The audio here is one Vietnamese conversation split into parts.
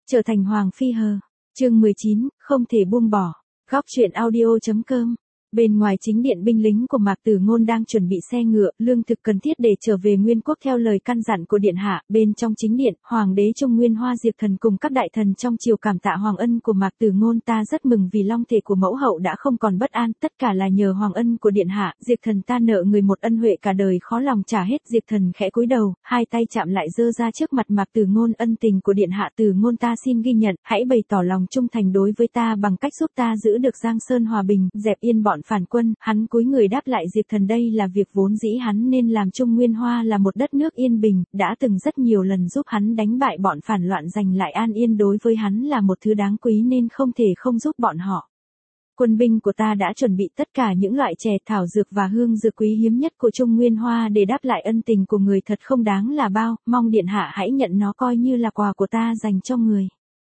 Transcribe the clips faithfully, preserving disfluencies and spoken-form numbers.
Trở thành Hoàng Phi hờ. Chương mười chín, không thể buông bỏ. Góc truyện audio.com. Bên ngoài chính điện, binh lính của Mạc Tử Ngôn đang chuẩn bị xe ngựa, lương thực cần thiết để trở về Nguyên Quốc theo lời căn dặn của điện hạ. Bên trong chính điện, Hoàng đế Trung Nguyên Hoa Diệp Thần cùng các đại thần trong triều cảm tạ hoàng ân của Mạc Tử Ngôn. Ta rất mừng vì long thể của mẫu hậu đã không còn bất an, tất cả là nhờ hoàng ân của điện hạ. Diệp Thần ta nợ người một ân huệ cả đời khó lòng trả hết. Diệp Thần khẽ cúi đầu, hai tay chạm lại giơ ra trước mặt Mạc Tử Ngôn. Ân tình của điện hạ Tử Ngôn ta xin ghi nhận, hãy bày tỏ lòng trung thành đối với ta bằng cách giúp ta giữ được Giang Sơn hòa bình, dẹp yên bọn phản quân. Hắn cúi người đáp lại Diệp Thần, đây là việc vốn dĩ hắn nên làm. Trung Nguyên Hoa là một đất nước yên bình, đã từng rất nhiều lần giúp hắn đánh bại bọn phản loạn, giành lại an yên, đối với hắn là một thứ đáng quý nên không thể không giúp bọn họ. Quân binh của ta đã chuẩn bị tất cả những loại chè, thảo dược và hương dược quý hiếm nhất của Trung Nguyên Hoa để đáp lại ân tình của người, thật không đáng là bao, mong điện hạ hãy nhận nó coi như là quà của ta dành cho người.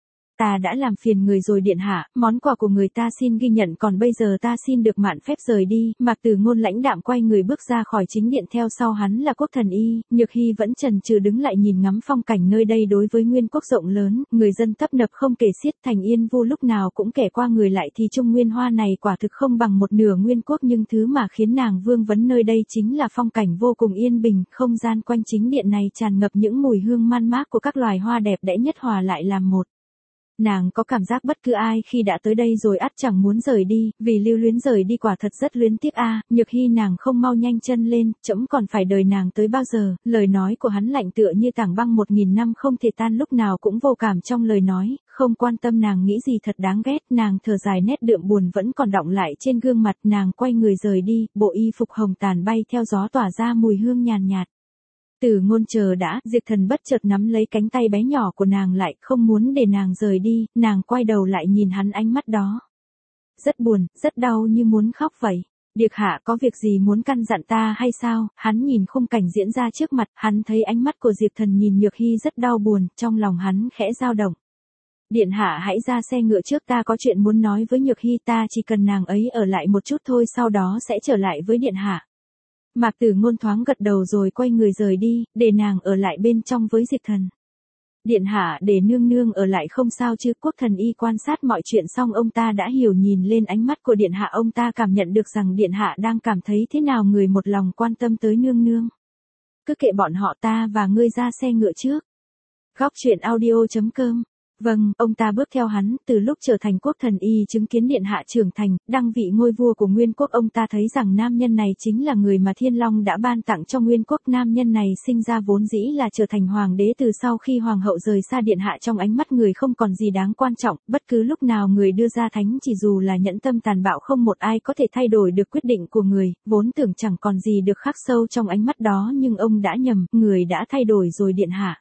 Ta đã làm phiền người rồi điện hạ, món quà của người ta xin ghi nhận, còn bây giờ ta xin được mạn phép rời đi. Mạc Tử Ngôn lãnh đạm quay người bước ra khỏi chính điện, theo sau hắn là Quốc Thần Y. Nhược Hy vẫn chần chừ đứng lại nhìn ngắm phong cảnh nơi đây. Đối với Nguyên Quốc rộng lớn, người dân tấp nập không kể xiết, thành yên vu lúc nào cũng kẻ qua người lại, thì Trung Nguyên Hoa này quả thực không bằng một nửa Nguyên Quốc. Nhưng thứ mà khiến nàng vương vấn nơi đây chính là phong cảnh vô cùng yên bình, không gian quanh chính điện này tràn ngập những mùi hương man mác của các loài hoa đẹp đẽ nhất hòa lại làm một. Nàng có cảm giác bất cứ ai khi đã tới đây rồi ắt chẳng muốn rời đi, vì lưu luyến rời đi quả thật rất luyến tiếc a. À, Nhược Hy nàng không mau nhanh chân lên, trẫm còn phải đợi nàng tới bao giờ. Lời nói của hắn lạnh tựa như tảng băng một nghìn năm không thể tan, lúc nào cũng vô cảm trong lời nói, không quan tâm nàng nghĩ gì thật đáng ghét. Nàng thở dài, nét đượm buồn vẫn còn đọng lại trên gương mặt, nàng quay người rời đi, bộ y phục hồng tàn bay theo gió tỏa ra mùi hương nhàn nhạt. Tử Ngôn chờ đã, Diệp Thần bất chợt nắm lấy cánh tay bé nhỏ của nàng lại, không muốn để nàng rời đi. Nàng quay đầu lại nhìn hắn, ánh mắt đó rất buồn, rất đau, như muốn khóc vậy. Điệp hạ có việc gì muốn căn dặn ta hay sao? Hắn nhìn khung cảnh diễn ra trước mặt, hắn thấy ánh mắt của Diệp Thần nhìn Nhược Hy rất đau buồn, trong lòng hắn khẽ dao động. Điện hạ hãy ra xe ngựa trước, ta có chuyện muốn nói với Nhược Hy, ta chỉ cần nàng ấy ở lại một chút thôi, sau đó sẽ trở lại với điện hạ. Mạc Tử Ngôn thoáng gật đầu rồi quay người rời đi, để nàng ở lại bên trong với Diệp Thần. Điện hạ để nương nương ở lại không sao chứ? Quốc Thần Y quan sát mọi chuyện xong, ông ta đã hiểu, nhìn lên ánh mắt của điện hạ, ông ta cảm nhận được rằng điện hạ đang cảm thấy thế nào, người một lòng quan tâm tới nương nương. Cứ kệ bọn họ, ta và ngươi ra xe ngựa trước. Góc truyện audio.com. Vâng, ông ta bước theo hắn. Từ lúc trở thành Quốc Thần Y, chứng kiến điện hạ trưởng thành, đăng vị ngôi vua của Nguyên Quốc, ông ta thấy rằng nam nhân này chính là người mà Thiên Long đã ban tặng cho Nguyên Quốc. Nam nhân này sinh ra vốn dĩ là trở thành hoàng đế, từ sau khi hoàng hậu rời xa điện hạ, trong ánh mắt người không còn gì đáng quan trọng, bất cứ lúc nào người đưa ra thánh chỉ, dù là nhẫn tâm tàn bạo, không một ai có thể thay đổi được quyết định của người, vốn tưởng chẳng còn gì được khắc sâu trong ánh mắt đó, nhưng ông đã nhầm, người đã thay đổi rồi điện hạ.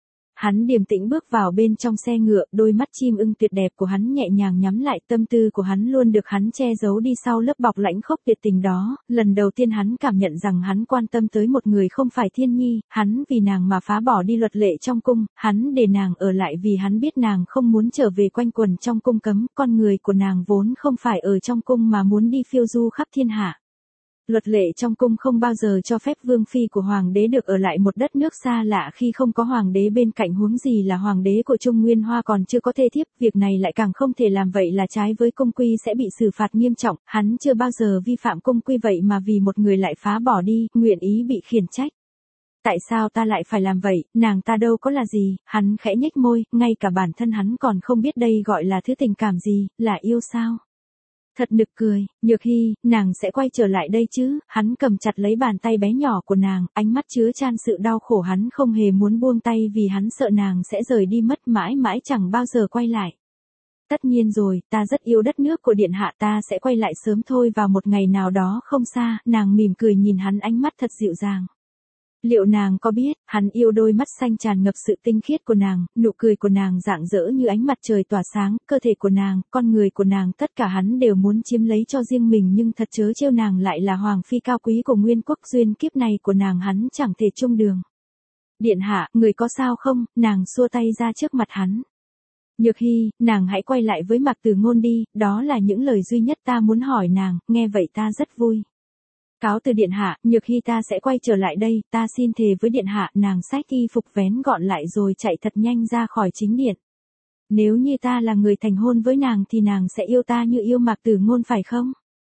Hắn điềm tĩnh bước vào bên trong xe ngựa, đôi mắt chim ưng tuyệt đẹp của hắn nhẹ nhàng nhắm lại, tâm tư của hắn luôn được hắn che giấu đi sau lớp bọc lãnh khốc tuyệt tình đó. Lần đầu tiên hắn cảm nhận rằng hắn quan tâm tới một người không phải Thiên Nhi, hắn vì nàng mà phá bỏ đi luật lệ trong cung, hắn để nàng ở lại vì hắn biết nàng không muốn trở về quanh quẩn trong cung cấm, con người của nàng vốn không phải ở trong cung mà muốn đi phiêu du khắp thiên hạ. Luật lệ trong cung không bao giờ cho phép vương phi của hoàng đế được ở lại một đất nước xa lạ khi không có hoàng đế bên cạnh, huống gì là hoàng đế của Trung Nguyên Hoa còn chưa có thê thiếp, việc này lại càng không thể làm, vậy là trái với cung quy, sẽ bị xử phạt nghiêm trọng. Hắn chưa bao giờ vi phạm cung quy, vậy mà vì một người lại phá bỏ đi, nguyện ý bị khiển trách. Tại sao ta lại phải làm vậy, nàng ta đâu có là gì? Hắn khẽ nhếch môi, ngay cả bản thân hắn còn không biết đây gọi là thứ tình cảm gì, là yêu sao? Thật nực cười. Nhược Hy, nàng sẽ quay trở lại đây chứ? Hắn cầm chặt lấy bàn tay bé nhỏ của nàng, ánh mắt chứa chan sự đau khổ, hắn không hề muốn buông tay vì hắn sợ nàng sẽ rời đi mất mãi mãi, chẳng bao giờ quay lại. Tất nhiên rồi, ta rất yêu đất nước của điện hạ, ta sẽ quay lại sớm thôi, vào một ngày nào đó không xa. Nàng mỉm cười nhìn hắn, ánh mắt thật dịu dàng. Liệu nàng có biết, hắn yêu đôi mắt xanh tràn ngập sự tinh khiết của nàng, nụ cười của nàng rạng rỡ như ánh mặt trời tỏa sáng, cơ thể của nàng, con người của nàng, tất cả hắn đều muốn chiếm lấy cho riêng mình, nhưng thật chớ trêu, nàng lại là hoàng phi cao quý của Nguyên Quốc, duyên kiếp này của nàng hắn chẳng thể chung đường. Điện hạ, người có sao không? Nàng xua tay ra trước mặt hắn. Nhược Hy, nàng hãy quay lại với Mạc Tử Ngôn đi, đó là những lời duy nhất ta muốn hỏi nàng, nghe vậy ta rất vui. Cáo từ điện hạ, Nhược Hy ta sẽ quay trở lại đây, ta xin thề với điện hạ. Nàng xách y phục vén gọn lại rồi chạy thật nhanh ra khỏi chính điện. Nếu như ta là người thành hôn với nàng thì nàng sẽ yêu ta như yêu Mạc Tử Ngôn phải không?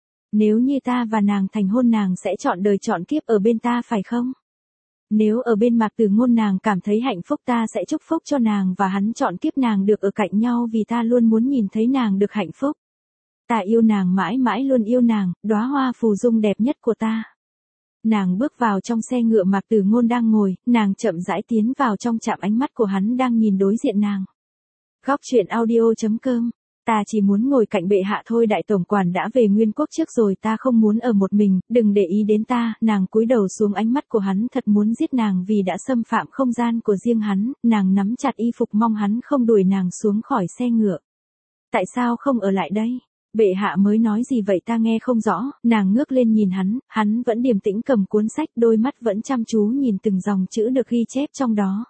Nếu như ta và nàng thành hôn nàng sẽ chọn đời chọn kiếp ở bên ta phải không? Nếu ở bên Mạc Tử Ngôn nàng cảm thấy hạnh phúc ta sẽ chúc phúc cho nàng và hắn chọn kiếp nàng được ở cạnh nhau vì ta luôn muốn nhìn thấy nàng được hạnh phúc. Ta yêu nàng mãi mãi luôn yêu nàng, đóa hoa phù dung đẹp nhất của ta. Nàng bước vào trong xe ngựa Mạc Tử Ngôn đang ngồi, nàng chậm rãi tiến vào trong chạm ánh mắt của hắn đang nhìn đối diện nàng. Góc truyện audio chấm com. Ta chỉ muốn ngồi cạnh bệ hạ thôi, đại tổng quản đã về Nguyên Quốc trước rồi, ta không muốn ở một mình, đừng để ý đến ta. Nàng cúi đầu xuống, ánh mắt của hắn thật muốn giết nàng vì đã xâm phạm không gian của riêng hắn. Nàng nắm chặt y phục mong hắn không đuổi nàng xuống khỏi xe ngựa. Tại sao không ở lại đây? Bệ hạ mới nói gì vậy ta nghe không rõ. Nàng ngước lên nhìn hắn, hắn vẫn điềm tĩnh cầm cuốn sách, đôi mắt vẫn chăm chú nhìn từng dòng chữ được ghi chép trong đó.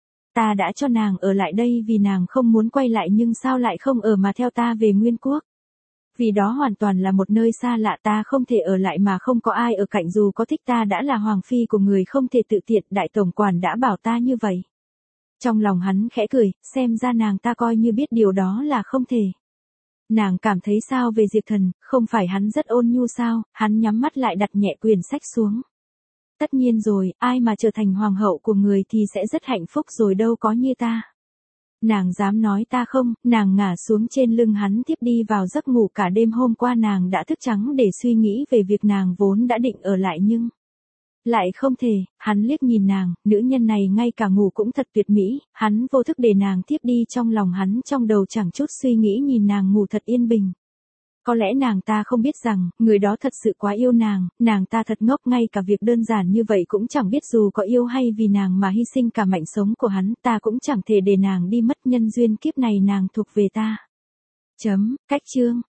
Ta đã cho nàng ở lại đây vì nàng không muốn quay lại, nhưng sao lại không ở mà theo ta về Nguyên Quốc? Vì đó hoàn toàn là một nơi xa lạ, ta không thể ở lại mà không có ai ở cạnh, dù có thích ta đã là hoàng phi của người không thể tự tiện, đại tổng quản đã bảo ta như vậy. Trong lòng hắn khẽ cười, xem ra nàng ta coi như biết điều đó là không thể. Nàng cảm thấy sao về Diệp Thần, không phải hắn rất ôn nhu sao? Hắn nhắm mắt lại đặt nhẹ quyển sách xuống. Tất nhiên rồi, ai mà trở thành hoàng hậu của người thì sẽ rất hạnh phúc rồi, đâu có như ta. Nàng dám nói ta không? Nàng ngả xuống trên lưng hắn tiếp đi vào giấc ngủ. Cả đêm hôm qua nàng đã thức trắng để suy nghĩ về việc nàng vốn đã định ở lại nhưng lại không thể. Hắn liếc nhìn nàng, nữ nhân này ngay cả ngủ cũng thật tuyệt mỹ. Hắn vô thức để nàng tiếp đi trong lòng hắn, trong đầu chẳng chút suy nghĩ nhìn nàng ngủ thật yên bình. Có lẽ nàng ta không biết rằng, người đó thật sự quá yêu nàng, nàng ta thật ngốc, ngay cả việc đơn giản như vậy cũng chẳng biết, dù có yêu hay vì nàng mà hy sinh cả mệnh sống của hắn, ta cũng chẳng thể để nàng đi mất, nhân duyên kiếp này nàng thuộc về ta. Chấm, cách chương.